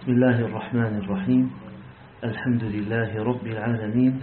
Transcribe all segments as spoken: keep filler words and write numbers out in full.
بسم الله الرحمن الرحيم. الحمد لله رب العالمين،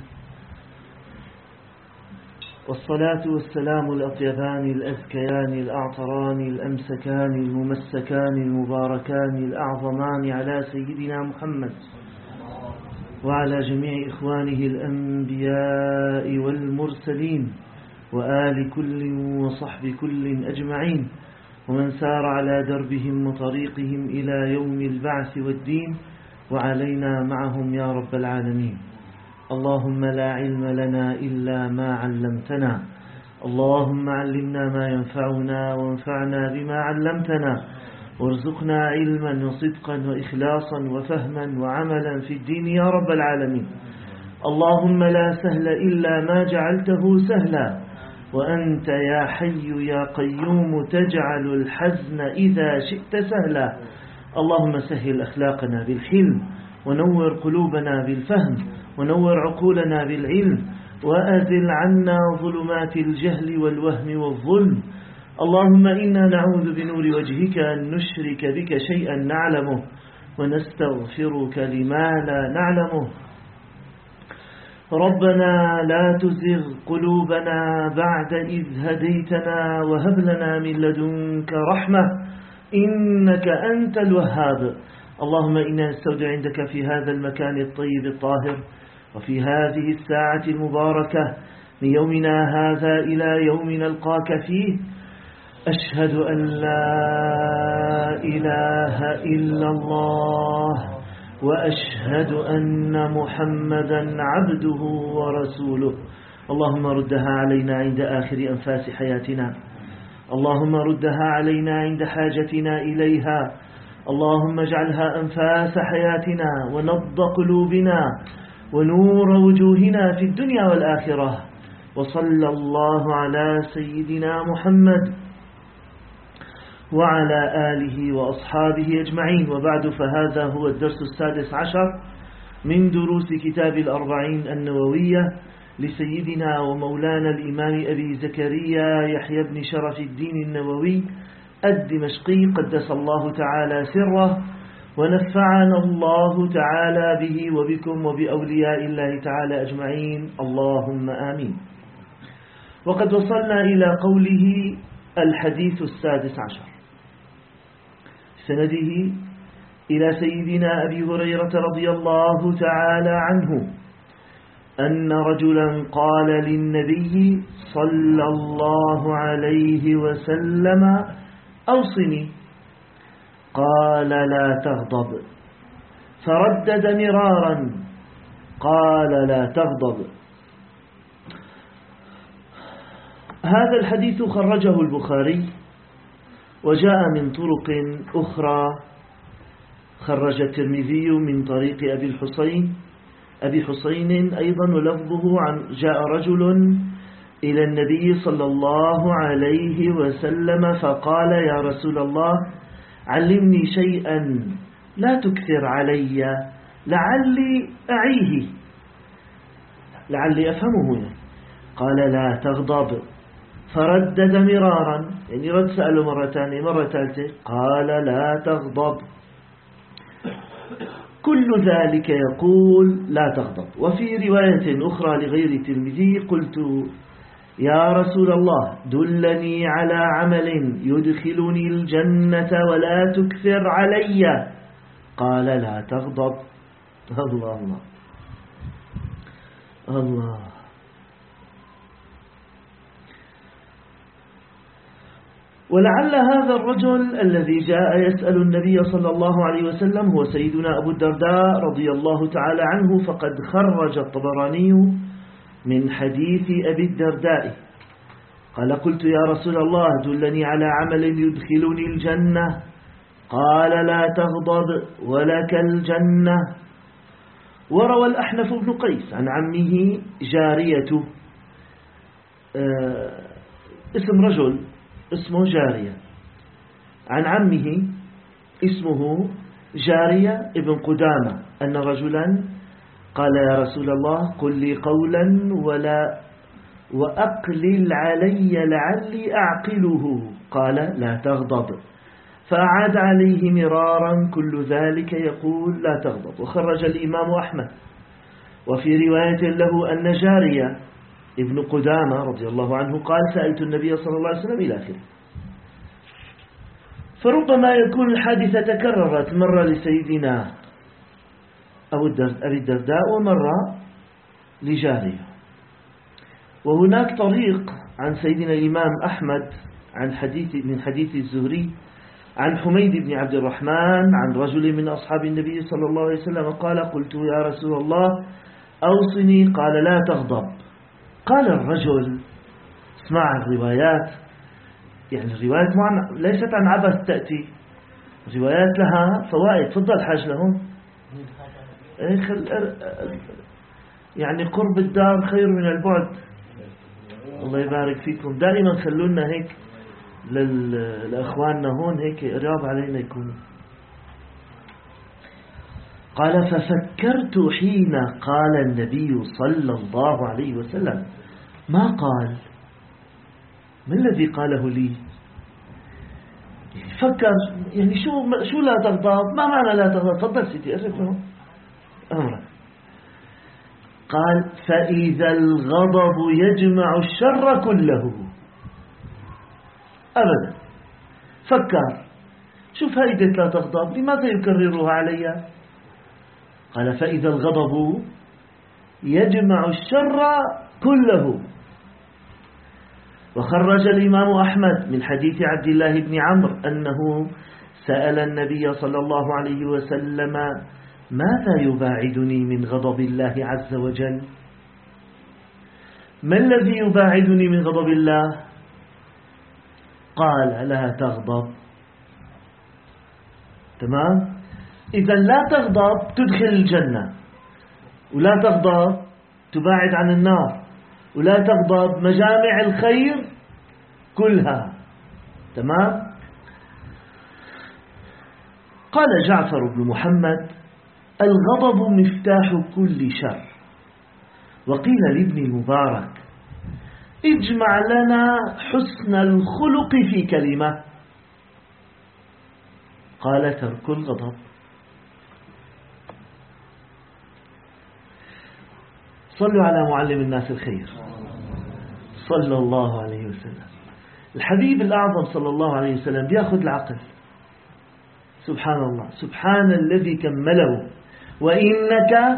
والصلاة والسلام الأطيبان الأزكيان الأعطران الأمسكان الممسكان المباركان الأعظمان على سيدنا محمد وعلى جميع إخوانه الأنبياء والمرسلين وآل كل وصحب كل أجمعين، ومن سار على دربهم وطريقهم إلى يوم البعث والدين، وعلينا معهم يا رب العالمين. اللهم لا علم لنا إلا ما علمتنا، اللهم علمنا ما ينفعنا وانفعنا بما علمتنا، وارزقنا علما وصدقا وإخلاصا وفهما وعملا في الدين يا رب العالمين. اللهم لا سهل إلا ما جعلته سهلا، وأنت يا حي يا قيوم تجعل الحزن إذا شئت سهلا. اللهم سهل أخلاقنا بالحلم، ونور قلوبنا بالفهم، ونور عقولنا بالعلم، وأزل عنا ظلمات الجهل والوهم والظلم. اللهم إنا نعوذ بنور وجهك أن نشرك بك شيئا نعلمه، ونستغفرك لما لا نعلمه. ربنا لا تزغ قلوبنا بعد إذ هديتنا، وهب لنا من لدنك رحمة إنك أنت الوهاب. اللهم إنا نستودع عندك في هذا المكان الطيب الطاهر، وفي هذه الساعة المباركة من يومنا هذا إلى يوم نلقاك فيه، أشهد أن لا إله إلا الله، وأشهد أن محمدا عبده ورسوله. اللهم ردها علينا عند آخر أنفاس حياتنا، اللهم ردها علينا عند حاجتنا إليها، اللهم اجعلها أنفاس حياتنا ونبض قلوبنا ونور وجوهنا في الدنيا والآخرة. وصلى الله على سيدنا محمد وعلى آله وأصحابه أجمعين، وبعد، فهذا هو الدرس السادس عشر من دروس كتاب الأربعين النووية لسيدنا ومولانا الإمام أبي زكريا يحيى بن شرف الدين النووي الدمشقي قدس الله تعالى سره، ونفعنا الله تعالى به وبكم وبأولياء الله تعالى أجمعين، اللهم آمين. وقد وصلنا إلى قوله الحديث السادس عشر، سنده إلى سيدنا أبي هريرة رضي الله تعالى عنه أن رجلا قال للنبي صلى الله عليه وسلم: أوصني. قال: لا تغضب. فردد مرارا: قال: لا تغضب. هذا الحديث خرجه البخاري، وجاء من طرق أخرى. خرج الترمذي من طريق أبي الحسين أبي حسين أيضا، ولفظه عن: جاء رجل إلى النبي صلى الله عليه وسلم فقال: يا رسول الله، علمني شيئا لا تكثر علي لعلي أعيه، لعلي أفهمه. قال: لا تغضب. فردد مرارا، يعني رد سأله مرة ثانية مرة ثالثة، قال: لا تغضب. كل ذلك يقول: لا تغضب. وفي رواية أخرى لغير الترمذي: قلت: يا رسول الله، دلني على عمل يدخلني الجنة ولا تكثر علي. قال: لا تغضب. الله الله الله. ولعل هذا الرجل الذي جاء يسأل النبي صلى الله عليه وسلم هو سيدنا أبو الدرداء رضي الله تعالى عنه، فقد خرج الطبراني من حديث أبي الدرداء قال: قلت يا رسول الله، دلني على عمل يدخلني الجنة. قال: لا تغضب ولك الجنة. وروى الأحنف بن قيس عن عمه جارية، آه اسم رجل اسمه جارية، عن عمه اسمه جارية ابن قدامة، أن رجلا قال: يا رسول الله، قل لي قولا ولا وأقلل علي لعلي أعقله. قال: لا تغضب. فأعاد عليه مرارا كل ذلك يقول لا تغضب. وخرج الإمام أحمد وفي رواية له أن جارية ابن قدامة رضي الله عنه قال سألت النبي صلى الله عليه وسلم إلى آخره. فربما يكون الحادثة تكررت، مرة لسيدنا أبي الدرداء ومرة لجارية. وهناك طريق عن سيدنا الإمام أحمد عن حديث من حديث الزهري عن حميد بن عبد الرحمن عن رجل من أصحاب النبي صلى الله عليه وسلم قال قلت يا رسول الله أوصني قال لا تغضب. قال الرجل، اسمع الروايات، يعني الروايات ليست عن عبث تأتي، الروايات لها فوائد. تفضل حاج لهم. يعني قرب الدار خير من البعد. الله يبارك فيكم. دائما خلونا هيك لأخواننا هون هيك قراب علينا يكونوا. قال ففكرت حين قال النبي صلى الله عليه وسلم، ما قال، ما الذي قاله لي؟ فكر يعني شو شو لا تغضب، ما معنى لا تغضب؟ تفضل سيدي أعرفه أمرك. قال فإذا الغضب يجمع الشر كله. أبدا. فكر شو فائدة لا تغضب، لماذا يكررها علي؟ قال فإذا الغضب يجمع الشر كله. وخرج الإمام أحمد من حديث عبد الله بن عمرو أنه سأل النبي صلى الله عليه وسلم ماذا يباعدني من غضب الله عز وجل؟ ما الذي يباعدني من غضب الله؟ قال لا تغضب. تمام؟ إذا لا تغضب تدخل الجنة، ولا تغضب تباعد عن النار، ولا تغضب مجامع الخير كلها. تمام؟ قال جعفر بن محمد الغضب مفتاح كل شر. وقيل لابن المبارك اجمع لنا حسن الخلق في كلمة. قال ترك الغضب. صلوا على معلم الناس الخير صلى الله عليه وسلم. الحبيب الأعظم صلى الله عليه وسلم بيأخذ العقل. سبحان الله، سبحان الذي كمله، وإنك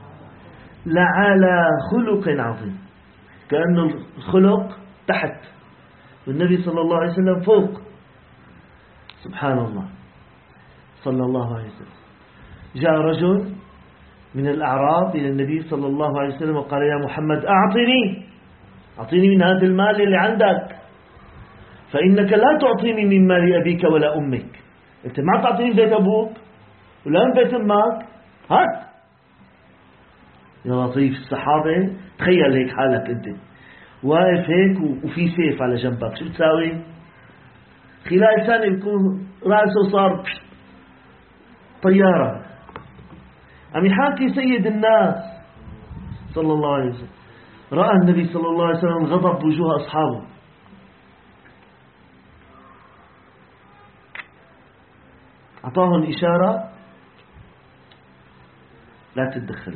لعلى خلق عظيم. كأن الخلق تحت والنبي صلى الله عليه وسلم فوق. سبحان الله صلى الله عليه وسلم. جاء رجل من الأعراب إلى النبي صلى الله عليه وسلم وقال يا محمد أعطني أعطيني من هذا المال اللي عندك، فإنك لا تعطيني من مال أبيك ولا أمك. أنت ما تعطيني بيت أبوك ولا من بيت أمك، هات. يا لطيف، الصحابة تخيل هيك حالك أنت واقف هيك وفي سيف على جنبك، شو بتساوي؟ خلال سنة يكون رأسه صار طيارة. عم يحاكي سيد الناس صلى الله عليه وسلم. رأى النبي صلى الله عليه وسلم غضب وجوه أصحابه. أعطاهم إشارة لا تتدخلوا.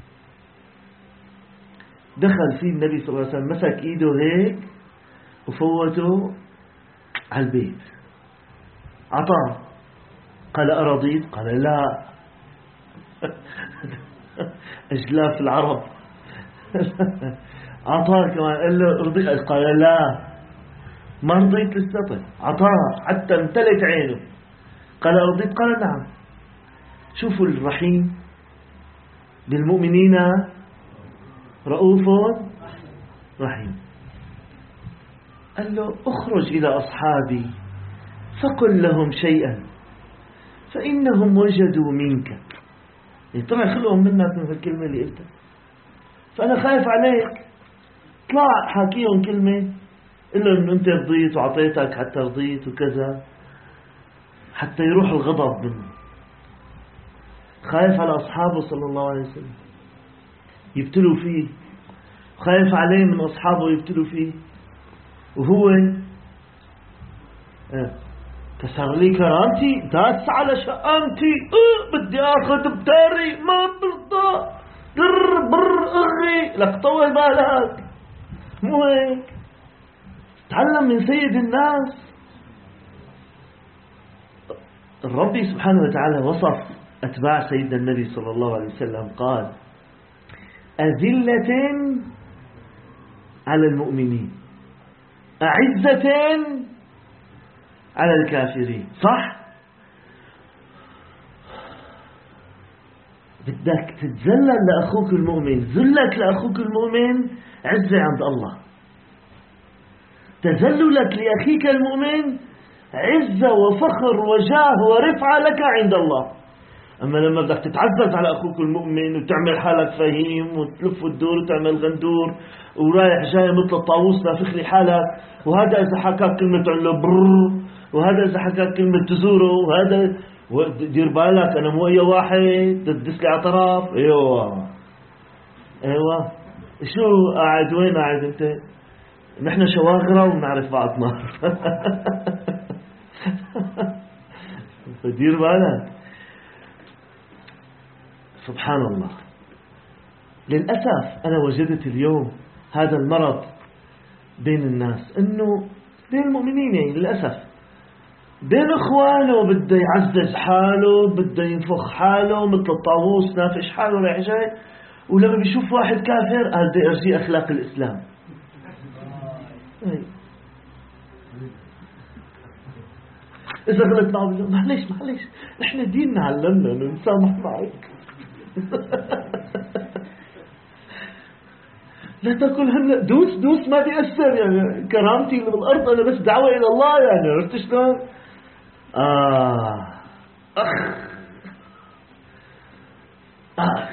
دخل فيه النبي صلى الله عليه وسلم، مسك إيده هيك وفوته على البيت. أعطاه. قال أرضيت؟ قال لا. أجلاف العرب. أعطاه كمان، قال له أرضيت؟ قال لا ما رضيت لسه. أعطاه حتى امتلت عينه. قال أرضيت؟ قال نعم. شوفوا الرحيم بالمؤمنين رؤوف رحيم. قال له اخرج إلى أصحابي فقل لهم شيئا فإنهم وجدوا منك. يعني طلع خلقهم منك من الكلمة اللي قلتها، فأنا خايف عليك. طلع حاكيهم كلمة قل له إنه أنت رضيت وعطيتك حتى رضيت وكذا، حتى يروح الغضب منه. خايف على أصحابه صلى الله عليه وسلم يبتلوا فيه، خايف عليه من أصحابه يبتلوا فيه، وهو كسر لي كرامتي، داس على شقامتي، أه بدي اخذ بتاري، ما برضى، در بر اغي لك طول بالك. مو هيك، تعلم من سيد الناس. الرب سبحانه وتعالى وصف أتباع سيدنا النبي صلى الله عليه وسلم، قال أذلة على المؤمنين أعزة على الكافرين. صح؟ بدك تتذلل لأخوك المؤمن، ذلك لأخوك المؤمن عزة عند الله، تذللك لأخيك المؤمن عزة وفخر وجاه ورفعة لك عند الله. أما لما بدك تتعزز على أخوك المؤمن وتعمل حالك فهيم وتلف وتدور وتعمل غندور ورايح جاي مثل الطاووس نافخ لي حالك، وهذا إذا حكاك كلمة تقول له برر، وهذا إذا حكاك كلمة تزوره، وهذا دير بالك أنا مو أي واحد تدس لي على طرف. أيوة أيوة شو قاعد وين قاعد أنت؟ نحن شواغرة ونعرف بعضنا. فدير بالك. سبحان الله. للأسف أنا وجدت اليوم هذا المرض بين الناس، إنه بين المؤمنين يعني للأسف بين إخوانه بده يعزز حاله، بده ينفخ حاله مثل الطاووس نافش حاله رايح جاي، ولما بيشوف واحد كافر قال بدي أرجيه أخلاق الإسلام. إذا غلط معه بيقول معلش معلش نحن ديننا علمنا إنه نسامح معك. لا تقول هلا دوس دوس ما بيأثر، يعني كرامتي اللي بالأرض أنا بس دعوة إلى الله، يعني عرفت شلون؟ آه أخ أخ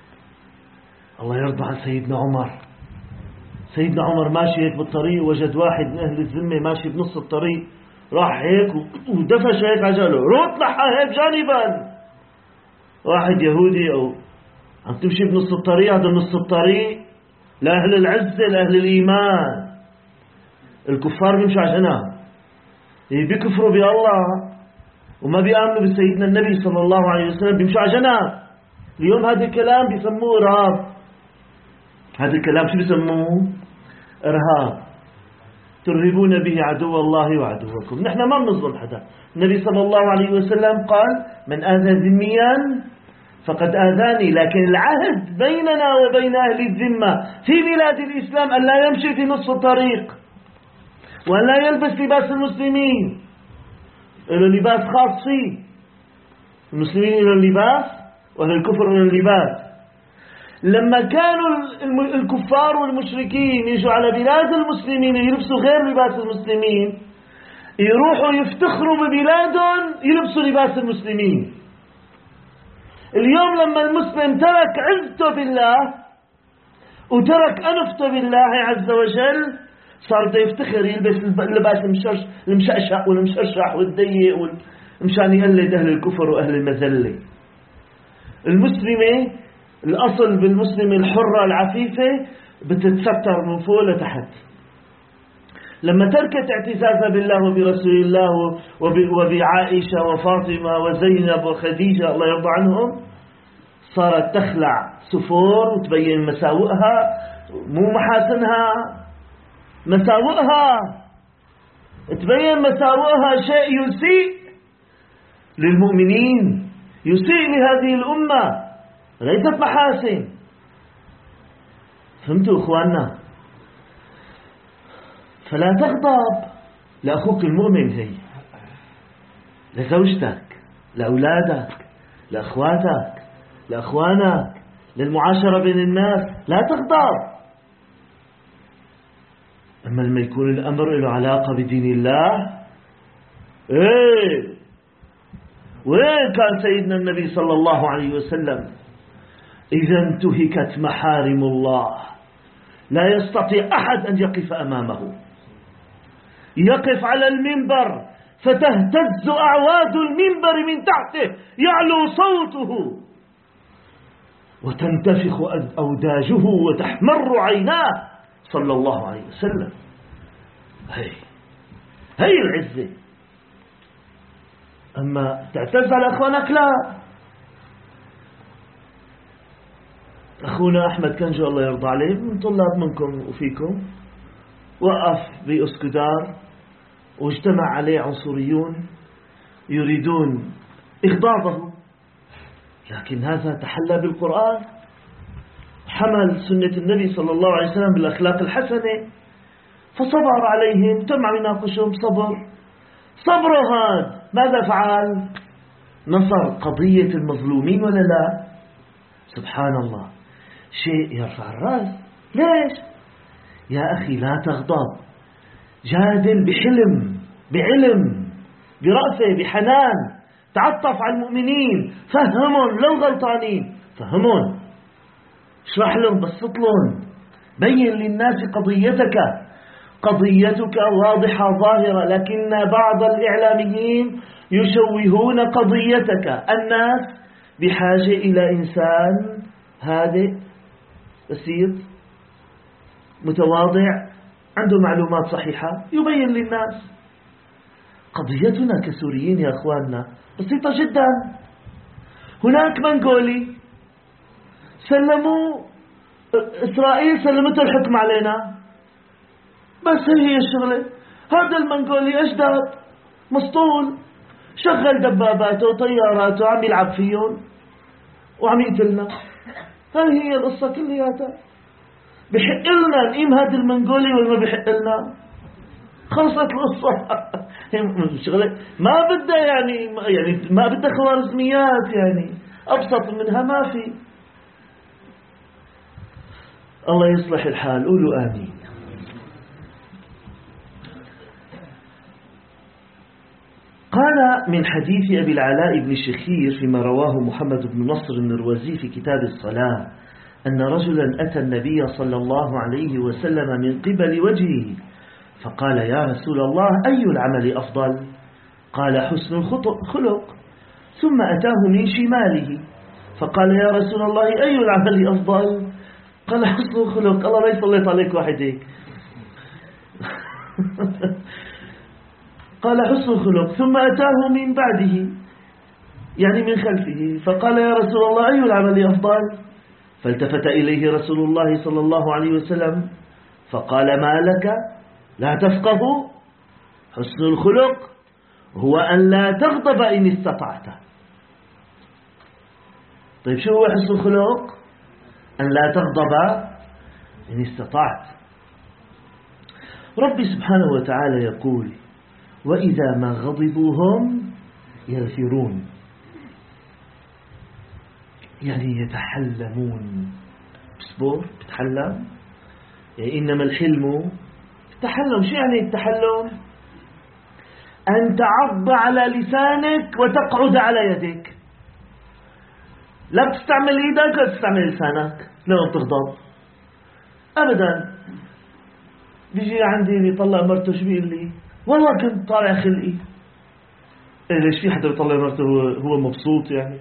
الله يرضى عن سيدنا عمر. سيدنا عمر ماشي هيك بالطريق، وجد واحد من أهل الذمة ماشي بنص الطريق، راح هيك ودفش هيك عجله، روح لحها هيك جانبا. واحد يهودي أو عم تمشي بنص الطريق، هذا نص الطريق لأهل العزة لأهل الإيمان. الكفار بيمشوا على جناب، بيكفروا بالله وما بيآمنوا بسيدنا النبي صلى الله عليه وسلم، بيمشوا على جناب. اليوم هذا الكلام بيسموه إرهاب. هذا الكلام شو بيسموه؟ إرهاب. ترهبون به عدو الله وعدوكم. نحن ما بنظلم حدا. النبي صلى الله عليه وسلم قال من آذى ذميا فقد آذاني، لكن العهد بيننا وبين أهل الذمة في بلاد الإسلام أن لا يمشي في نصف الطريق، وأن لا يلبس لباس المسلمين، له لباس خاص فيه. المسلمين له اللباس وأهل الكفر له اللباس. لما كانوا الكفار والمشركين يجوا على بلاد المسلمين يلبسوا غير لباس المسلمين، يروحوا يفتخروا ببلادهم يلبسوا لباس المسلمين. اليوم لما المسلم ترك عزته بالله وترك أنفته بالله عز وجل، صار بده يفتخر يلبس اللباس المششق والمششح والضيق مشان يقلد أهل الكفر وأهل المذلة. المسلمة الأصل بالمسلمة الحرة العفيفة بتتستر من فوق لتحت. لما تركت اعتزازها بالله وبرسول الله وبعائشة وفاطمة وزينب وخديجة الله يرضى عنهم، صارت تخلع سفور وتبين مساوئها، مو محاسنها، مساوئها، تبين مساوئها، شيء يسيء للمؤمنين، يسيء لهذه الأمة، ليست محاسن. فهمتوا إخواننا؟ فلا تغضب لأخوك المؤمن، هي لزوجتك، لأولادك، لأخواتك، لأخوانك، للمعاشرة بين الناس، لا تغضب. أما لما يكون الأمر له علاقة بدين الله، إيه وين كان سيدنا النبي صلى الله عليه وسلم إذا انتهكت محارم الله لا يستطيع أحد أن يقف أمامه، يقف على المنبر فتهتز أعواد المنبر من تحته، يعلو صوته وتنتفخ أوداجه وتحمر عيناه صلى الله عليه وسلم. هي هي العزة. أما تعتز على أخوانك لا. أخونا أحمد كنجو الله يرضى عليه من طلاب منكم وفيكم وقف بأسكدار واجتمع عليه عنصريون يريدون إغضاضه، لكن هذا تحلى بالقرآن، حمل سنة النبي صلى الله عليه وسلم بالأخلاق الحسنة، فصبر عليهم، تم عم يناقشهم صبر. صبره هذا ماذا فعل؟ نصر قضية المظلومين ولا لا؟ سبحان الله، شيء يرفع الرأس. ليش؟ يا أخي لا تغضب، جادل بحلم بعلم برأفة بحنان، تعطف على المؤمنين، فهمهم لو غلطانين فهمهم، اشرح لهم، بسط لهم، بين للناس قضيتك. قضيتك واضحة ظاهرة، لكن بعض الإعلاميين يشوهون قضيتك. الناس بحاجة إلى إنسان هادئ بسيط متواضع عنده معلومات صحيحة يبين للناس. قضيتنا كسوريين يا أخواننا بسيطة جدا. هناك منغولي سلموا، إسرائيل سلمته الحكم علينا، بس هي الشغلة. هذا المنغولي أجداد مسطول، شغل دباباته وطياراته عم يلعب فيهم وعم يقتلنا. هاي هي القصة كلياتها. بحق لنا نقيم هذا المنغولي ولا ما بحق لنا؟ خلصت القصة. شغلة ما بدها يعني يعني ما بدها خوارزميات، يعني أبسط منها ما في. الله يصلح الحال، قولوا آمين. قال من حديث أبي العلاء بن شخير فيما رواه محمد بن نصر النروزي في كتاب الصلاة أن رجلا أتى النبي صلى الله عليه وسلم من قبل وجهه فقال: يا رسول الله، أي العمل أفضل؟ قال: حسن الخلق. ثم أتاه من شماله فقال: يا رسول الله، أي العمل أفضل؟ قال: حسن الخلق. الله لا يسلط عليك واحد هيك. قال: حسن الخلق. ثم أتاه من بعده يعني من خلفه فقال: يا رسول الله، أي العمل أفضل؟ فالتفت إليه رسول الله صلى الله عليه وسلم فقال: ما لك لا تفقه؟ حسن الخلق هو أن لا تغضب إن استطعت. طيب شو هو حسن الخلق؟ أن لا تغضب إن استطعت. ربي سبحانه وتعالى يقول: وإذا ما غضبوا هم يغفرون، يعني يتحلمون. بصبر بتحلم، يعني إنما الحلم التحلم. شو يعني التحلم؟ أن تعض على لسانك وتقعد على يدك، لا بتستعمل إيدك ولا تستعمل لسانك لما بتغضب أبدا. بيجي عندي بيطلع مرته شو بيقول لي؟ والله كنت طالع خلقي. إيه ليش في حدا بيطلع مرته هو مبسوط؟ يعني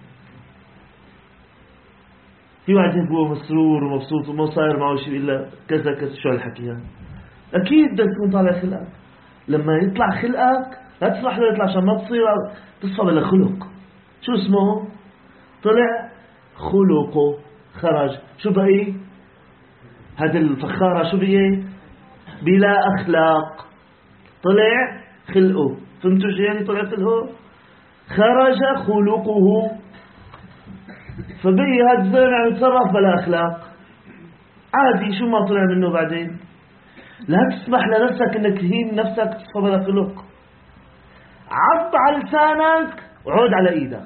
في واحد هو مسرور ومبسوط وما صاير معه شيء إلا كذا كذا. شو هالحكي يعني؟ أكيد بدك تكون طالع خلقك. لما يطلع خلقك لا تفرح له يطلع عشان ما تصير تصفى بلا خلق. شو اسمه؟ طلع خلقه، خرج. شو بقي؟ هذا الفخارة شو بقي؟ بلا أخلاق. طلع خلقه. فهمتوا شو يعني طلع خلقه؟ خرج خلقه. فبقي هذا الزلمة عم يتصرف بلا أخلاق عادي. شو ما طلع منه بعدين؟ لا تسمح لنفسك انك تهين نفسك تصفى بلا خلق. عض على لسانك وعود على ايدك.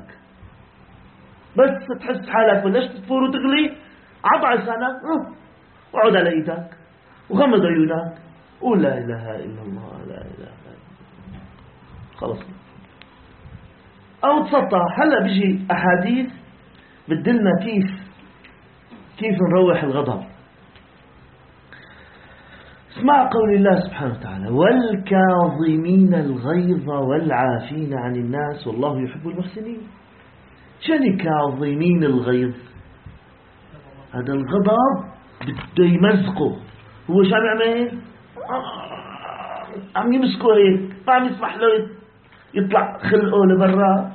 بس تحس حالك بلشت تفور وتغلي، عض على لسانك وعود على ايدك وغمض عيونك قول لا اله الا الله، لا اله الا الله، خلص. او تسطح. هلا بيجي احاديث بدلنا كيف كيف نروح الغضب. اسمع قول الله سبحانه وتعالى: والكاظمين الغيظ والعافين عن الناس والله يحب المحسنين. شنو كاظمين الغيظ؟ هذا الغضب بده يمزقه. هو شو عم يعمل؟ عم يمسكه هيك، ما عم يسمح له يطلع خلقه لبرا.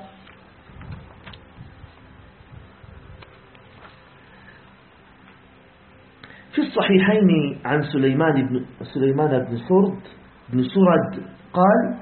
في الصحيحين عن سليمان بن سليمان بن سرد بن سرد قال: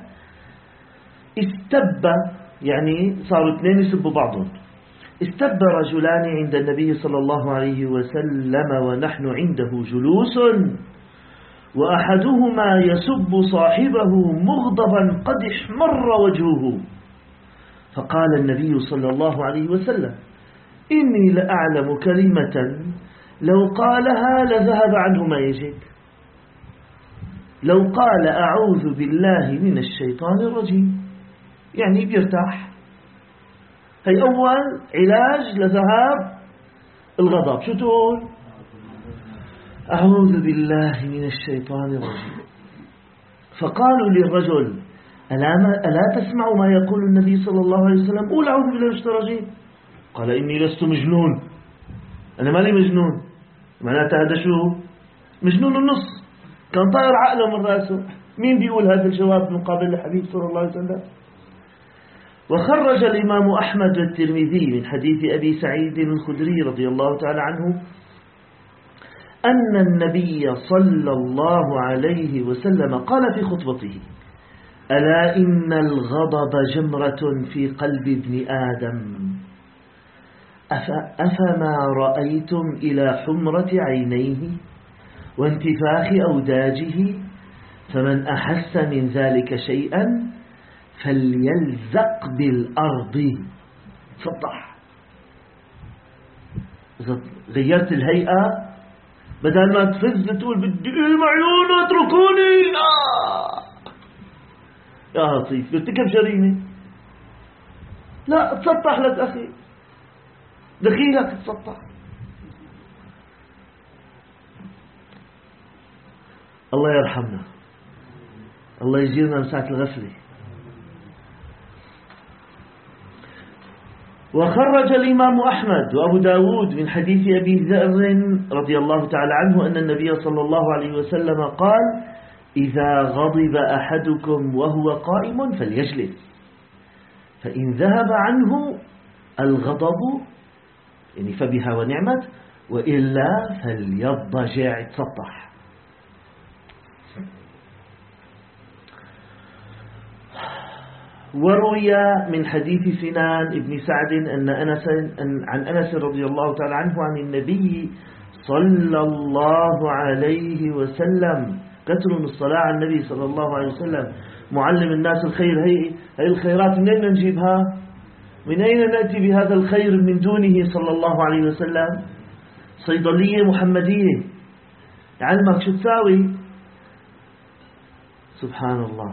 استب، يعني صاروا اثنين يسبوا بعضهم، استب رجلان عند النبي صلى الله عليه وسلم ونحن عنده جلوس، وأحدهما يسب صاحبه مغضبا قد احمر وجهه، فقال النبي صلى الله عليه وسلم: إني لأعلم كلمة لو قالها لذهب عنه ما يجد. لو قال أعوذ بالله من الشيطان الرجيم، يعني بيرتاح. هي أول علاج لذهاب الغضب، شو تقول؟ أعوذ بالله من الشيطان الرجيم. فقالوا للرجل: ألا, ألا تسمع ما يقول النبي صلى الله عليه وسلم؟ قول أعوذ بالله من الشيطان الرجيم. قال: إني لست مجنون، أنا مالي مجنون. معناته هذا شو؟ مجنون النص، كان طائر عقله من رأسه. مين بيقول هذا الجواب مقابل الحبيب صلى الله عليه وسلم؟ وخرج الإمام أحمد والترمذي من حديث أبي سعيد الخدري رضي الله تعالى عنه أن النبي صلى الله عليه وسلم قال في خطبته: ألا إن الغضب جمرة في قلب ابن آدم، أفما رأيتم إلى حمرة عينيه وانتفاخ أوداجه، فمن أحس من ذلك شيئا فليلزق بالأرض. سطح، إذا غيرت الهيئة بدل ما تفز تقول بدي المعيون اتركوني، لا يا لطيف بترتكب جريمة. لا، تسطح لك أخي، دخيلك تسطح. الله يرحمنا، الله يجيرنا من ساعة الغفلة. وخرج الإمام أحمد وأبو داود من حديث أبي ذر رضي الله تعالى عنه أن النبي صلى الله عليه وسلم قال: إذا غضب أحدكم وهو قائم فليجلس، فإن ذهب عنه الغضب يعني فبها ونعمت، وإلا فليضجع، تسطح. وروي من حديث سنان ابن سعد أن أنس أن عن أنس رضي الله تعالى عنه عن النبي صلى الله عليه وسلم، كثروا الصلاة على النبي صلى الله عليه وسلم، معلم الناس الخير. هي, هي الخيرات من أين نجيبها؟ من أين نأتي بهذا الخير من دونه صلى الله عليه وسلم؟ صيدلية محمدية يعلمك شو تساوي. سبحان الله.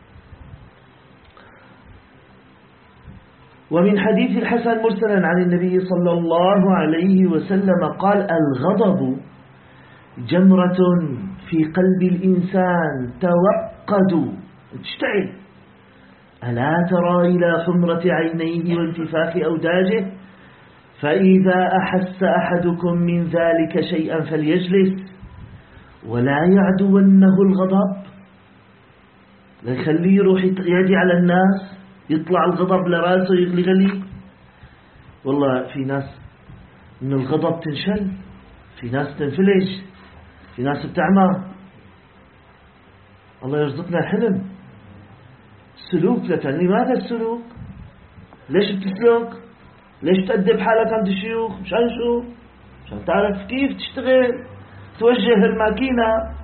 ومن حديث الحسن مرسلا عن النبي صلى الله عليه وسلم قال: الغضب جمرة في قلب الإنسان توقد، تشتعل، ألا ترى إلى حمرة عينيه وانتفاخ أوداجه، فإذا أحس أحدكم من ذلك شيئا فليجلس، ولا يعدونه الغضب، لا يخليه يروح يدي على الناس، يطلع الغضب لراسه يغلي غلي. والله في ناس من الغضب تنشل، في ناس تنفلج، في ناس بتعمى. الله يرزقنا الحلم. سلوك لتعني ماذا السلوك؟ ليش بتسلك؟ ليش تأدب حالك عند الشيوخ؟ مشان شو؟ مشان تعرف كيف تشتغل، توجه الماكينة.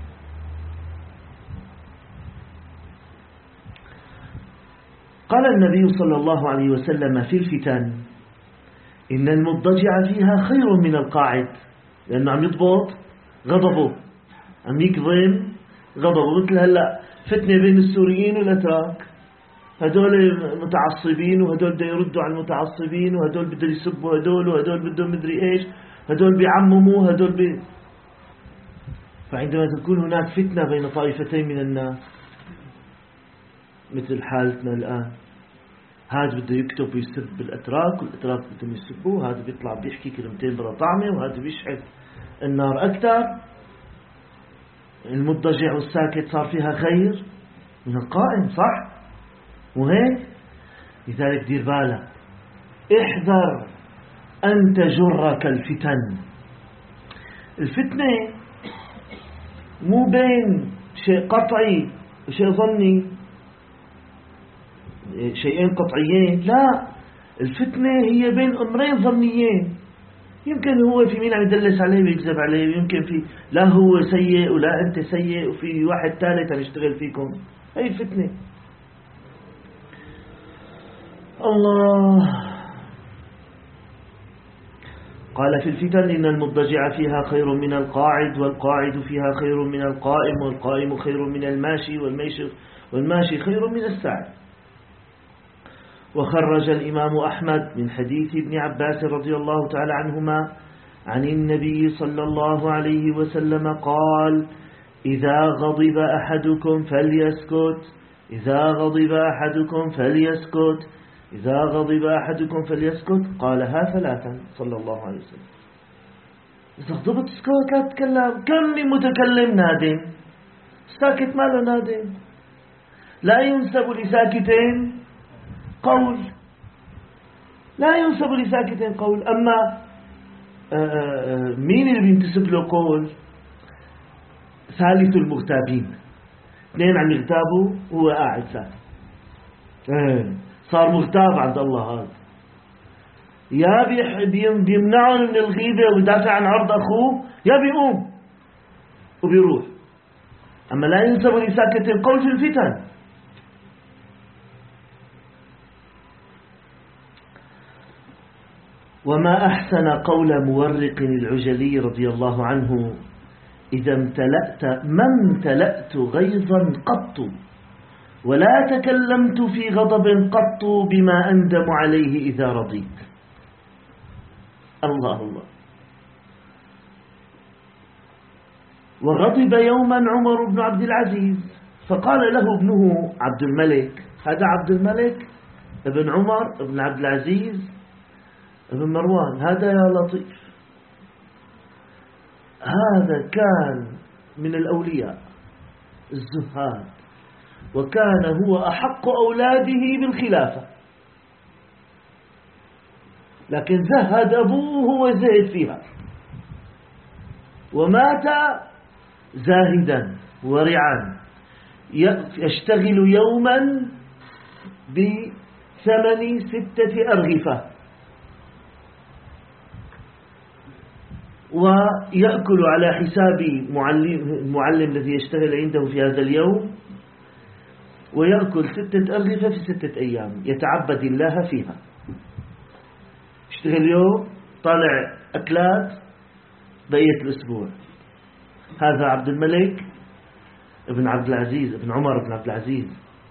قال النبي صلى الله عليه وسلم في الفتن: إن المضجع فيها خير من القاعد، لأنه عم يضبط غضبه، عم يكظم غضبه. مثل هلأ فتنة بين السوريين والأتراك، هدول متعصبين وهدول بده يردوا على المتعصبين، وهدول بده يسبوا هدول، وهدول بدهم مدري إيش، هدول بيعمموا هدول بي... فعندما تكون هناك فتنة بين طائفتين من الناس مثل حالتنا الآن، هذا بده يكتب ويسب الأتراك، والأتراك بدهم يسبوه، هذا بيطلع بيحكي كلمتين بلا طعمة، وهذا بيشعل النار أكثر. المضجع والساكت صار فيها خير من القائم، صح؟ مو هيك؟ لذلك دير بالك، احذر أن تجرك الفتن. الفتنة مو بين شيء قطعي وشيء ظني، شيئين قطعيين، لا، الفتنة هي بين أمرين ظنيين. يمكن هو في مين عم يدلس عليه ويكذب عليه، ويمكن في لا هو سيء ولا أنت سيء وفي واحد ثالث عم يشتغل فيكم. هي الفتنة. الله قال في الفتن إن المضجع فيها خير من القاعد، والقاعد فيها خير من القائم، والقائم خير من الماشي، والماشي, والماشي خير من السعي. وخرج الإمام أحمد من حديث ابن عباس رضي الله تعالى عنهما عن النبي صلى الله عليه وسلم قال: إذا غضب أحدكم فليسكت، إذا غضب أحدكم فليسكت، إذا غضب أحدكم فليسكت. قالها ثلاثا صلى الله عليه وسلم. إذا غضبت اسكت، لا تتكلم. كم من متكلم نادم، ساكت ما له نادم. لا ينسب لساكتين قول، لا ينسب لساكتين قول. أما مين اللي بينتسب له قول؟ ثالث المغتابين، اثنين عم يغتابوا وهو قاعد ساكت، صار مغتاب عند الله. هذا يا بيمنعهم من الغيبة ويدافع عن عرض أخوه، يا بيقوم وبيروح. أما لا ينسب لساكت القول في الفتن. وما أحسن قول مورق العجلي رضي الله عنه: إذا امتلأت ما امتلأت غيظا قط، ولا تكلمت في غضب قط بما أندم عليه إذا رضيت. الله الله. وغضب يوما عمر بن عبد العزيز، فقال له ابنه عبد الملك، هذا عبد الملك ابن عمر ابن عبد العزيز ابن مروان، هذا يا لطيف، هذا كان من الأولياء الزهاد، وكان هو أحق أولاده بالخلافة، لكن زهد أبوه وزهد فيها، ومات زاهدا ورعا، يشتغل يوما بثمن ستة أرغفة، ويأكل على حساب المعلم الذي يشتغل عنده في هذا اليوم، ويأكل ستة أرغفة في ستة أيام يتعبد الله فيها. يشتغل يوم طالع أكلات بقية الأسبوع. هذا عبد الملك ابن عبد العزيز ابن عمر بن عبد العزيز.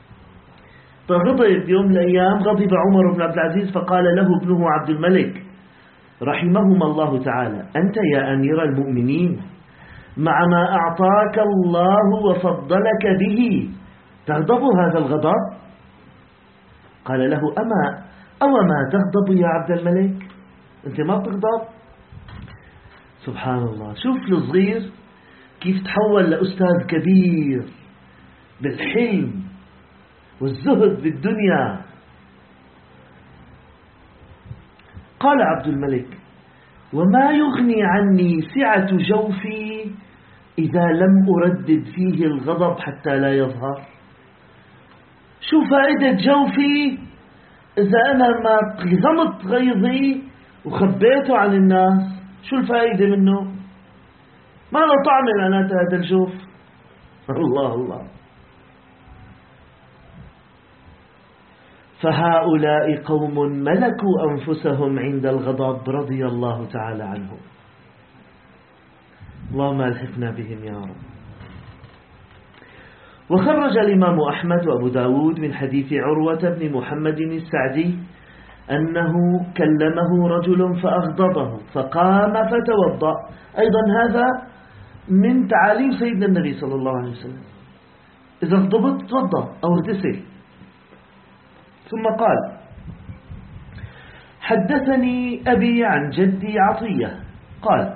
فغضب يوم من الأيام، غضب عمر بن عبد العزيز فقال له ابنه عبد الملك رحمهما الله تعالى: أنت يا أمير المؤمنين مع ما أعطاك الله وفضلك به تغضب هذا الغضب؟ قال له: أما أو ما تغضب يا عبد الملك؟ أنت ما بتغضب؟ سبحان الله. شوف الصغير كيف تحول لأستاذ كبير بالحلم والزهد بالدنيا. قال عبد الملك: وما يغني عني سعة جوفي إذا لم أردد فيه الغضب حتى لا يظهر. شو فائدة جوفي إذا أنا ما قضمت غيظي وخبيته عن الناس؟ شو الفائدة منه؟ ما له طعم لعنات هذا الجوف. الله الله. فهؤلاء قوم ملكوا أنفسهم عند الغضب رضي الله تعالى عنهم. اللهم ألحقنا بهم يا رب. وخرج الإمام أحمد وأبو داود من حديث عروة بن محمد السعدي أنه كلمه رجل فأغضبه فقام فتوضأ. أيضا هذا من تعاليم سيدنا النبي صلى الله عليه وسلم: إذا اغضبت توضأ أو اغتسل. ثم قال: حدثني أبي عن جدي عطية قال: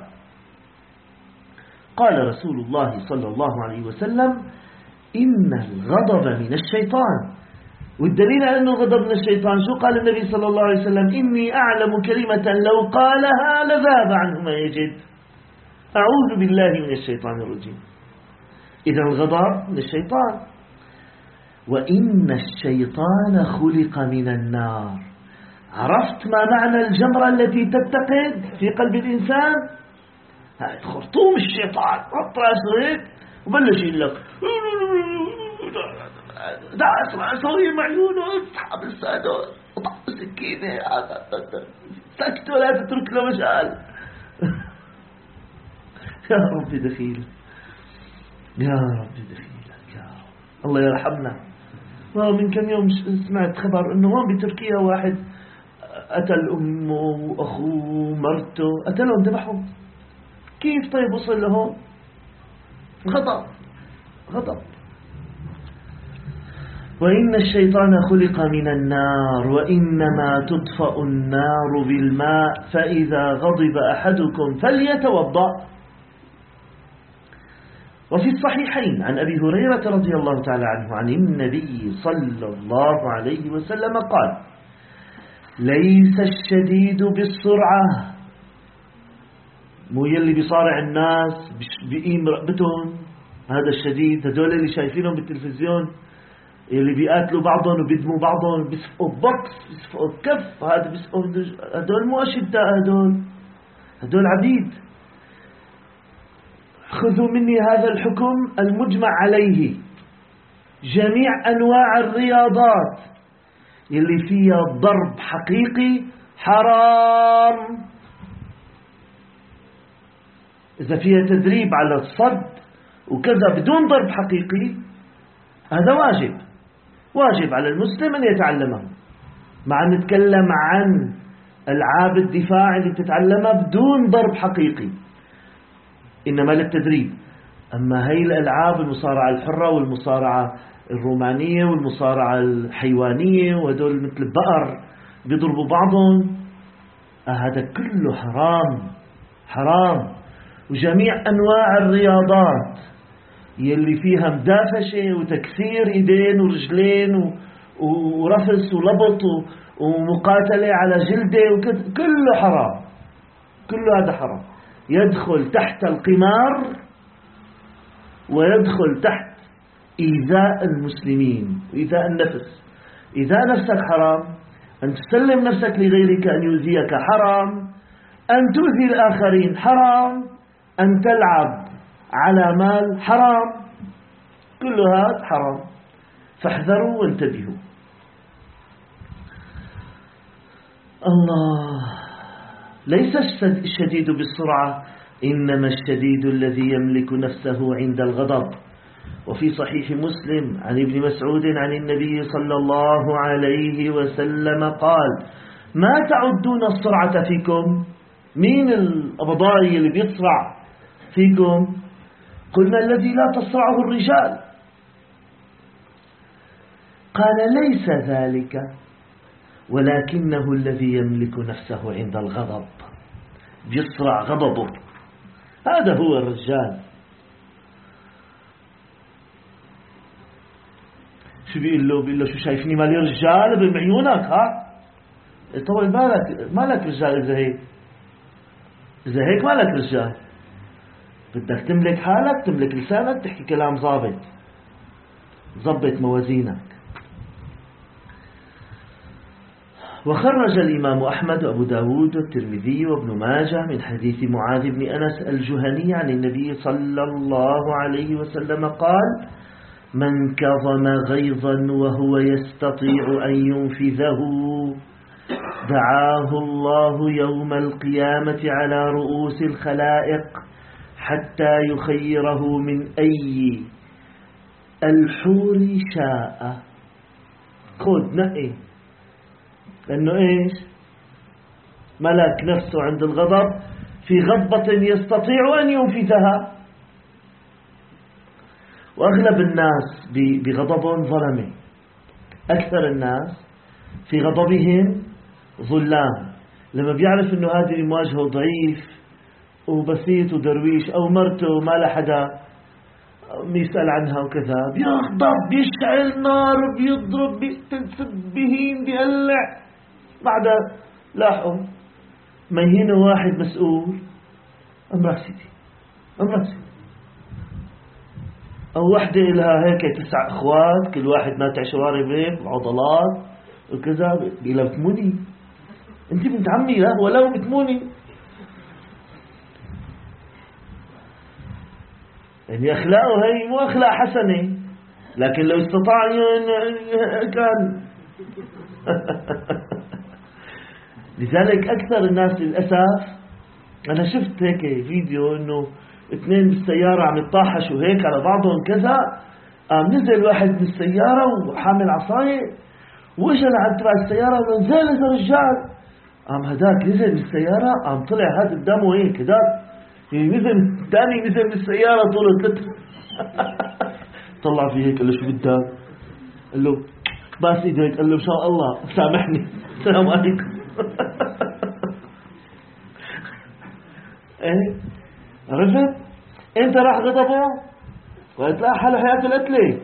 قال رسول الله صلى الله عليه وسلم: إن الغضب من الشيطان والدليل على أنه الغضب من الشيطان شو قال النبي صلى الله عليه وسلم؟ إني أعلم كلمة لو قالها لذهب عنه ما يجد. أعوذ بالله من الشيطان الرجيم. إذا الغضب من الشيطان. وإن الشيطان خلق من النار. عرفت ما معنى الجمرة التي تتقد في قلب الإنسان؟ هاي خرطوم الشيطان رط راسه هيك وبلش يقول لك دا اسمع سوي معيونه اسحب السادة وطع سكينة سكت ولا تترك له مجال. يا ربي دخيل يا ربي دخيلك يا رب. الله يرحمنا. من كم يوم سمعت خبر انه هون بتركيا واحد قتل امه واخوه ومرته قتلهم ذبحهم. كيف طيب وصل لهون؟ غضب غضب. وإن الشيطان خلق من النار وإنما تطفأ النار بالماء فإذا غضب أحدكم فليتوضأ. وفي الصحيحين عن أبي هريرة رضي الله تعالى عنه عن النبي صلى الله عليه وسلم قال: ليس الشديد بالسرعة، مو يلي بيصارع الناس بيقيم رقبتهم، هذا الشديد. هذول اللي شايفينهم بالتلفزيون اللي بيقاتلوا بعضهم وبيدموا بعضهم، بيسفقوا بوكس بيسفقوا بكف، هذا بيسفقوا، هذول مو أشداء، هذول هذول عبيد. خذوا مني هذا الحكم المجمع عليه. جميع أنواع الرياضات اللي فيها ضرب حقيقي حرام. إذا فيها تدريب على الصد وكذا بدون ضرب حقيقي، هذا واجب واجب على المسلم أن يتعلمه. مع أن نتكلم عن ألعاب الدفاع اللي تتعلمها بدون ضرب حقيقي، إنما للتدريب. أما هاي الألعاب المصارعة الحرة والمصارعة الرومانية والمصارعة الحيوانية وهدول مثل البقر بيضربوا بعضهم، هذا كله حرام حرام. وجميع أنواع الرياضات يلي فيها مدافشة وتكسير إيدين ورجلين ورفس ولبط ومقاتلة على جلدة وكذا، كله حرام، كله هذا حرام. يدخل تحت القمار ويدخل تحت إيذاء المسلمين وإيذاء النفس. إيذاء نفسك حرام، أن تسلم نفسك لغيرك أن يؤذيك حرام، أن تؤذي الآخرين حرام، أن تلعب على مال حرام، كل هذا حرام. فاحذروا وانتبهوا. الله. ليس الشديد بالسرعة، إنما الشديد الذي يملك نفسه عند الغضب. وفي صحيح مسلم عن ابن مسعود عن النبي صلى الله عليه وسلم قال: ما تعدون السرعة فيكم؟ مين الأبضائي اللي بيسرع فيكم؟ قلنا: الذي لا تسرعه الرجال. قال: ليس ذلك، ولكنه الذي يملك نفسه عند الغضب، بيسرع غضبه، هذا هو الرجال. شو بيقول له؟ بيقول له: شو شايفني مالي رجال بعيونك؟ ها طول بالك، مالك رجال إذا هيك، إذا هيك مالك رجال. بدك تملك حالك، تملك لسانك، تحكي كلام ضابط، ضبط موازينك. وخرج الإمام أحمد وأبو داود والترمذي وابن ماجه من حديث معاذ بن أنس الجهني عن النبي صلى الله عليه وسلم قال: من كظم غيظا وهو يستطيع أن ينفذه دعاه الله يوم القيامة على رؤوس الخلائق حتى يخيره من أي الحور شاء. خذ نقي، لأنه إيش؟ ملك نفسه عند الغضب في غضبة يستطيع أن ينفذها. وأغلب الناس بغضبهم ظلمة، أكثر الناس في غضبهم ظلام. لما بيعرف أنه هذا اللي مواجهه ضعيف وبسيط ودرويش أو مرته ما لحدا، بيسأل عنها وكذا، بيغضب، بيشعل نار، بيضرب، بيستنسب، بيهين، بيقلع. بعد لاحقوا ميهين واحد مسؤول، أمرك سيدي أمرك سيدي. أو وحدة لها هيك تسع أخوات، كل واحد ناتع شوارب عضلات وكذا، بيقول بتموني أنت بنت عمي، لا ولو بتموني. يعني أخلاقه هي مو أخلاق حسنة، لكن لو استطاع كان لذلك أكثر الناس للأسف، أنا شفت هيك فيديو إنه اثنين بالسيارة عم يطاحشوا هيك على بعضهم كذا، قام نزل واحد من السيارة وحامل عصاية وإجا لعند تبع السيارة وقال نزل يا رجال. قام هداك نزل من السيارة، قام طلع هذا قدامه هيك هداك يعني نزل الثاني نزل من السيارة طول ثلاث طلع فيه هيك، قال له شو بدك؟ قال له باس ايده هيك، قال له ان شاء الله سامحني السلام عليكم. ايه عرفت؟ انت راح غضبه وتلاقي حاله حياته القتله.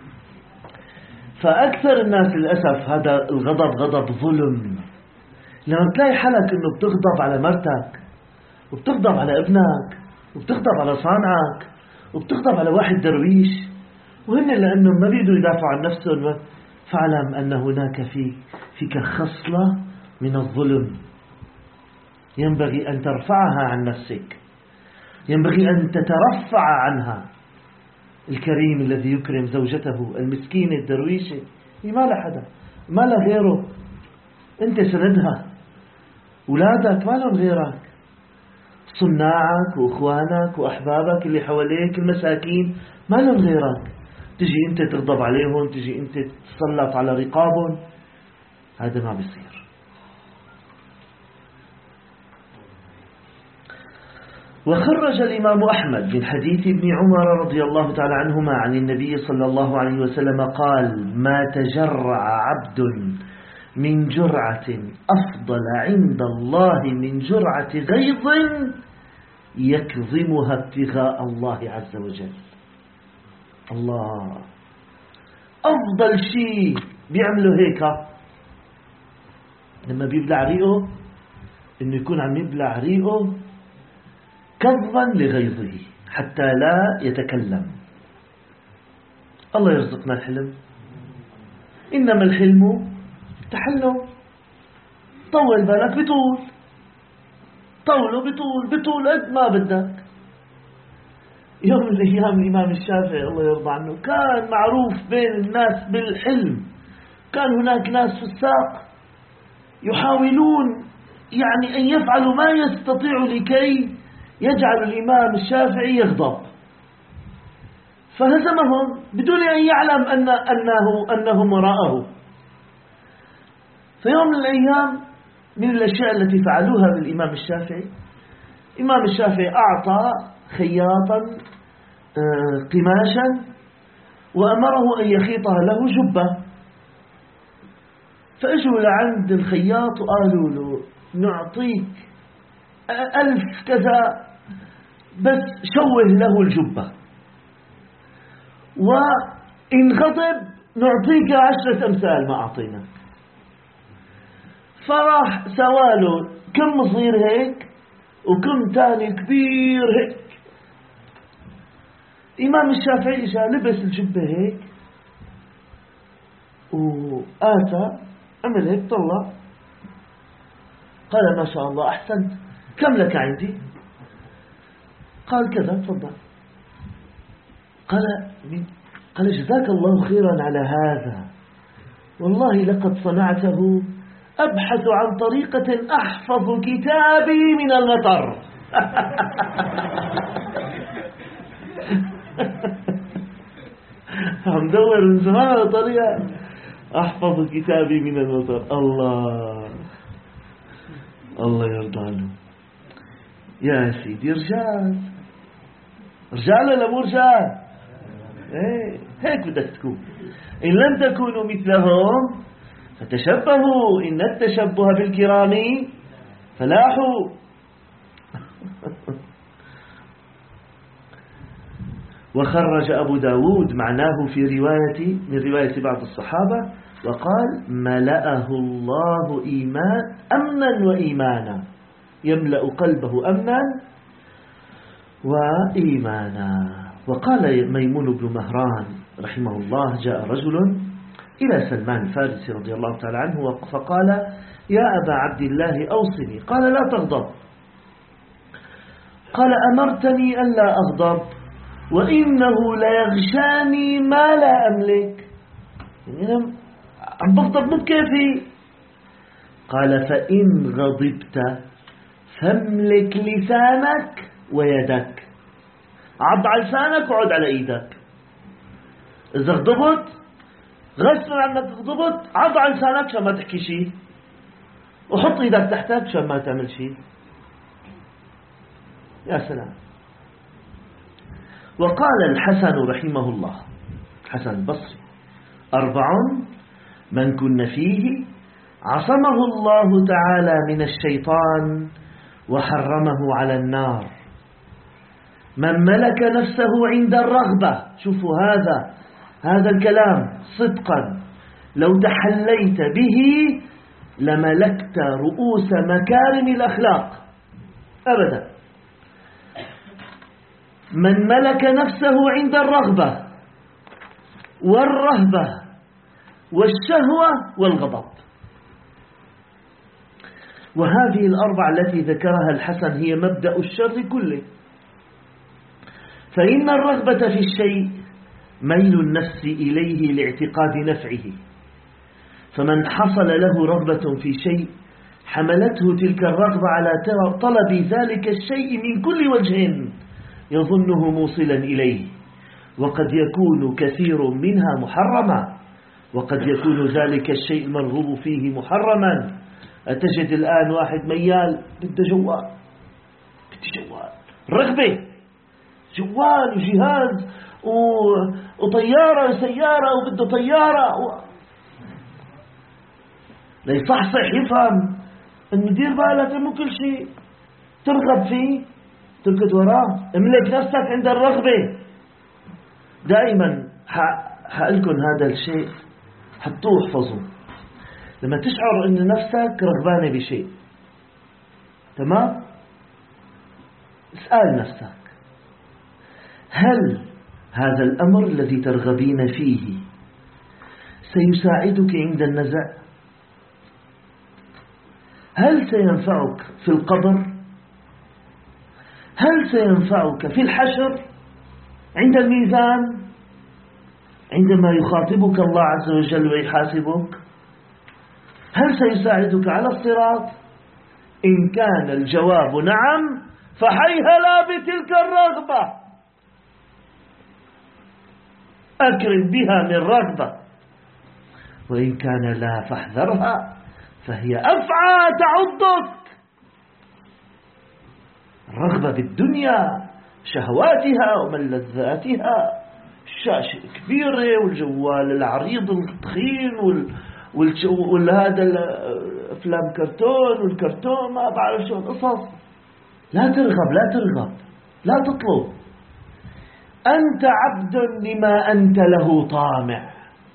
فاكثر الناس للاسف هذا الغضب غضب ظلم. لما تلاقي حالك انه بتغضب على مرتك وبتغضب على ابنك وبتغضب على صانعك وبتغضب على واحد درويش، وهن لأنهم ما بيقدروا يدافعوا عن نفسهم، فاعلم أن هناك في فيك خصلة من الظلم ينبغي أن ترفعها عن نفسك، ينبغي أن تترفع عنها. الكريم الذي يكرم زوجته المسكينة الدرويشة هي ما لها حدا، ما لها غيره، أنت سندها، أولادك ما لهم غيرك، صناعك وأخوانك وأحبابك اللي حواليك المساكين ما لهم غيرك. تجي أنت تغضب عليهم، تجي أنت تسلط على رقابهم، هذا ما بيصير. وخرج الإمام أحمد من حديث ابن عمر رضي الله تعالى عنهما عن النبي صلى الله عليه وسلم قال: ما تجرع عبد من جرعة أفضل عند الله من جرعة غيظ يكظمها ابتغاء الله عز وجل. الله أفضل شيء بيعمله هيك لما بيبلع ريقه، إنه يكون عم يبلع ريقه كظا لغيظه حتى لا يتكلم. الله يرزقنا الحلم، إنما الحلم تحلم. طول بالك بطول، طوله بطول بطول قد ما بدك. يوم من الأيام الإمام الشافعي الله يرضى عنه كان معروف بين الناس بالحلم. كان هناك ناس في الساق يحاولون يعني أن يفعلوا ما يستطيعوا لكي يجعل الإمام الشافعي يغضب، فهزمهم بدون أن يعلم أن أنه أنهم وراءه. في يوم من الأيام من الأشياء التي فعلوها بالإمام الشافعي، الإمام الشافعي أعطى خياطا قماشا وأمره أن يخيطها له جبة. فأجوا لعند الخياط وقالوا له نعطيك ألف كذا بس شوه له الجبة، وإن غضب نعطيك عشرة أمثال ما أعطيناك. فراح سواله كم صغير هيك وكم تاني كبير هيك. إمام الشافعي جاء لبس الجبة هيك وآتى عمل هيك طلع، قال ما شاء الله أحسنت، كم لك عندي؟ قال كذا تفضل. قال قال جزاك الله خيرا على هذا، والله لقد صنعته أبحث عن طريقة أحفظ كتابي من المطر. عم دور من زمان على طريقة أحفظ كتابي من المطر. الله الله يرضى عنه. يا سيدي رجال رجال ولا مو رجال؟ ايه هيك بدك تكون. إن لم تكونوا مثلهم فتشبهوا، إن التشبه بالكرام فلاحوا. وخرج أبو داود معناه في رواية من رواية بعض الصحابة وقال ملأه الله إيمان أمنا وإيمانا، يملأ قلبه أمنا وإيمانا. وقال ميمون بن مهران رحمه الله جاء رجل إلى سلمان الفارسي رضي الله تعالى عنه فقال يا أبا عبد الله أوصني. قال لا تغضب. قال أمرتني ألا أغضب وإنه ليغشاني ما لا أملك، يعني أنا عم بغضب من كيفي. قال فإن غضبت فاملك لسانك ويدك، عض على لسانك وعد على ايدك. اذا غضبت غصب عنك غضبت عض على لسانك عشان ما تحكي شيء، وحط ايدك تحتك عشان ما تعمل شيء. يا سلام. وقال الحسن رحمه الله حسن البصري أربع من كن فيه عصمه الله تعالى من الشيطان وحرمه على النار: من ملك نفسه عند الرغبة. شوفوا هذا هذا الكلام صدقا لو تحليت به لملكت رؤوس مكارم الأخلاق أبدا. من ملك نفسه عند الرغبة والرهبة والشهوة والغضب. وهذه الأربع التي ذكرها الحسن هي مبدأ الشر كله. فإن الرغبة في الشيء ميل النفس إليه لاعتقاد نفعه، فمن حصل له رغبة في شيء حملته تلك الرغبة على طلب ذلك الشيء من كل وجه يظنه موصلا إليه، وقد يكون كثير منها محرما، وقد يكون ذلك الشيء المرغوب فيه محرما. أتجد الآن واحد ميال بده جوال، بده جوال، رغبة جوال وجهاز وطيارة وسيارة وبده طيارة و... ليصحصح يفهم أنه دير بالك أنه كل شيء ترغب فيه تركض وراه. املك نفسك عند الرغبة. دائما حقلكم هذا الشيء حطوه احفظوه. لما تشعر أن نفسك رغبانة بشيء تمام، اسأل نفسك هل هذا الأمر الذي ترغبين فيه سيساعدك عند النزع؟ هل سينفعك في القبر؟ هل سينفعك في الحشر عند الميزان عندما يخاطبك الله عز وجل ويحاسبك؟ هل سيساعدك على الصراط؟ إن كان الجواب نعم فحيهلا بتلك الرغبة، أكرم بها من رغبة. وإن كان لا فاحذرها فهي أفعى تعضك. الرغبة بالدنيا شهواتها وملذاتها، الشاشة الكبيرة والجوال العريض التخين وال والهذا الأفلام كرتون والكرتون ما بعرف شو القصص. لا ترغب لا ترغب لا تطلب. أنت عبد لما أنت له طامع،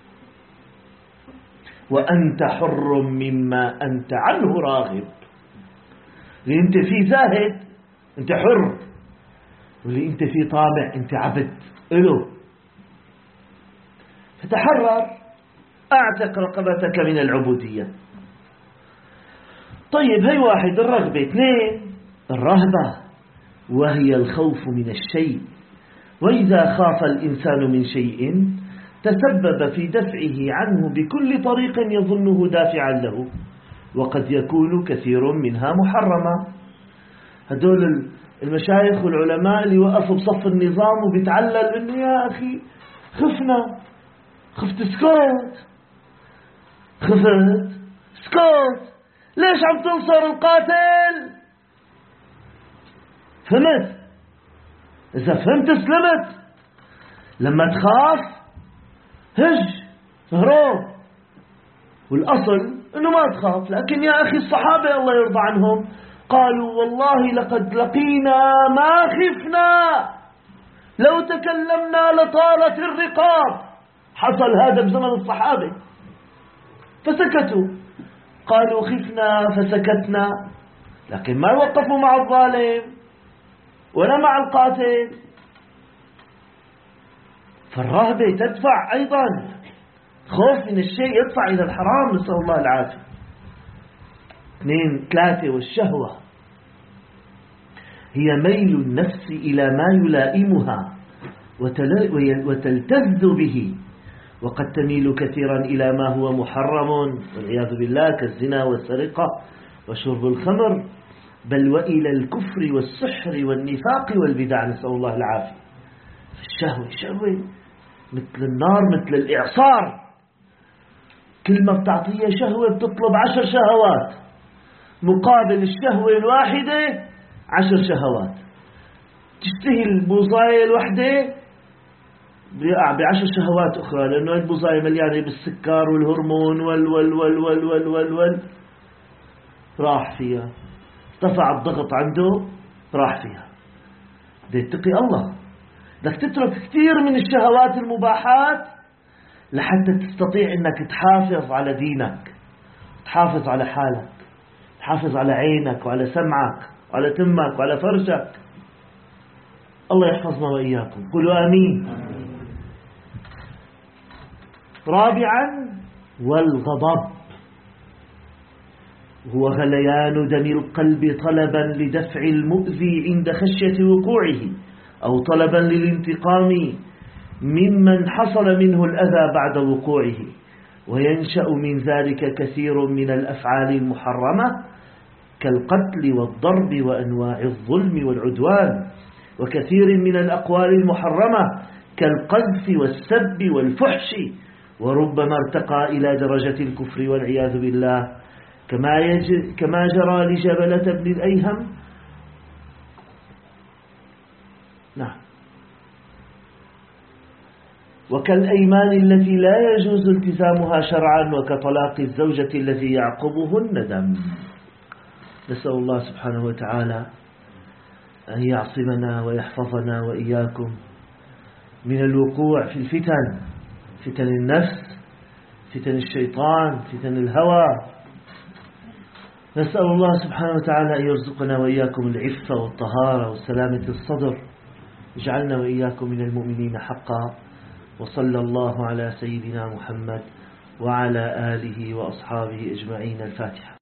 وأنت حر مما أنت عنه راغب. اللي أنت فيه زاهد أنت حر، واللي أنت فيه طامع أنت عبد له. فتحرر، أعتق رقبتك من العبودية. طيب هي واحد الرغبة. اثنين الرهبة، وهي الخوف من الشيء. وإذا خاف الإنسان من شيء تسبب في دفعه عنه بكل طريق يظنه دافعا له، وقد يكون كثير منها محرمة. هدول المشايخ والعلماء اللي وقفوا بصف النظام وبيتعلل إنه يا أخي خفنا، خفت سكوت، خفت سكوت، ليش عم تنصر القاتل؟ فهمت؟ إذا فهمت سلمت. لما تخاف هج هروب، والأصل إنه ما تخاف. لكن يا أخي الصحابة الله يرضى عنهم قالوا والله لقد لقينا ما خفنا لو تكلمنا لطالت الرقاب. حصل هذا بزمن الصحابة فسكتوا، قالوا خفنا فسكتنا، لكن ما وقفوا مع الظالم ولا مع القاتل. فالرهبة تدفع أيضا، خوف من الشيء يدفع إلى الحرام، نسأل الله العافية. اثنين ثلاثة والشهوة هي ميل النفس إلى ما يلائمها وتلتذ به، وقد تميل كثيرا إلى ما هو محرم والعياذ بالله كالزنا والسرقة وشرب الخمر، بل وإلى الكفر والسحر والنفاق والبدع، نسأل الله العافية. الشهوة شهوة مثل النار مثل الإعصار، كل ما بتعطيها شهوة بتطلب عشر شهوات، مقابل الشهوة الواحدة عشر شهوات. تشتهي البوظاية الوحدة بيقع بعشر شهوات أخرى، لأنه البوظاية مليانة بالسكر والهرمون وال وال وال وال وال وال وال راح فيها، ارتفع الضغط عنده راح فيها. بدك تتقي الله، بدك تترك كثير من الشهوات المباحات لحتى تستطيع أنك تحافظ على دينك، تحافظ على حالك، تحافظ على عينك وعلى سمعك وعلى تمك وعلى فرجك. الله يحفظنا وإياكم، قولوا آمين. رابعا والغضب هو غليان دم القلب طلبا لدفع المؤذي عند خشية وقوعه، أو طلبا للانتقام ممن حصل منه الأذى بعد وقوعه. وينشأ من ذلك كثير من الأفعال المحرمة كالقتل والضرب وأنواع الظلم والعدوان، وكثير من الأقوال المحرمة كالقذف والسب والفحش، وربما ارتقى إلى درجة الكفر والعياذ بالله، كما, يج... كما جرى لجبلة بن الأيهم. نعم. وكالأيمان التي لا يجوز التزامها شرعا، وكطلاق الزوجة التي يعقبه الندم. نسأل الله سبحانه وتعالى أن يعصمنا ويحفظنا وإياكم من الوقوع في الفتن، فتن النفس، فتن الشيطان، فتن الهوى. نسأل الله سبحانه وتعالى أن يرزقنا وإياكم العفة والطهارة والسلامة الصدر، اجعلنا وإياكم من المؤمنين حقا. وصلى الله على سيدنا محمد وعلى آله وأصحابه أجمعين. الفاتحة.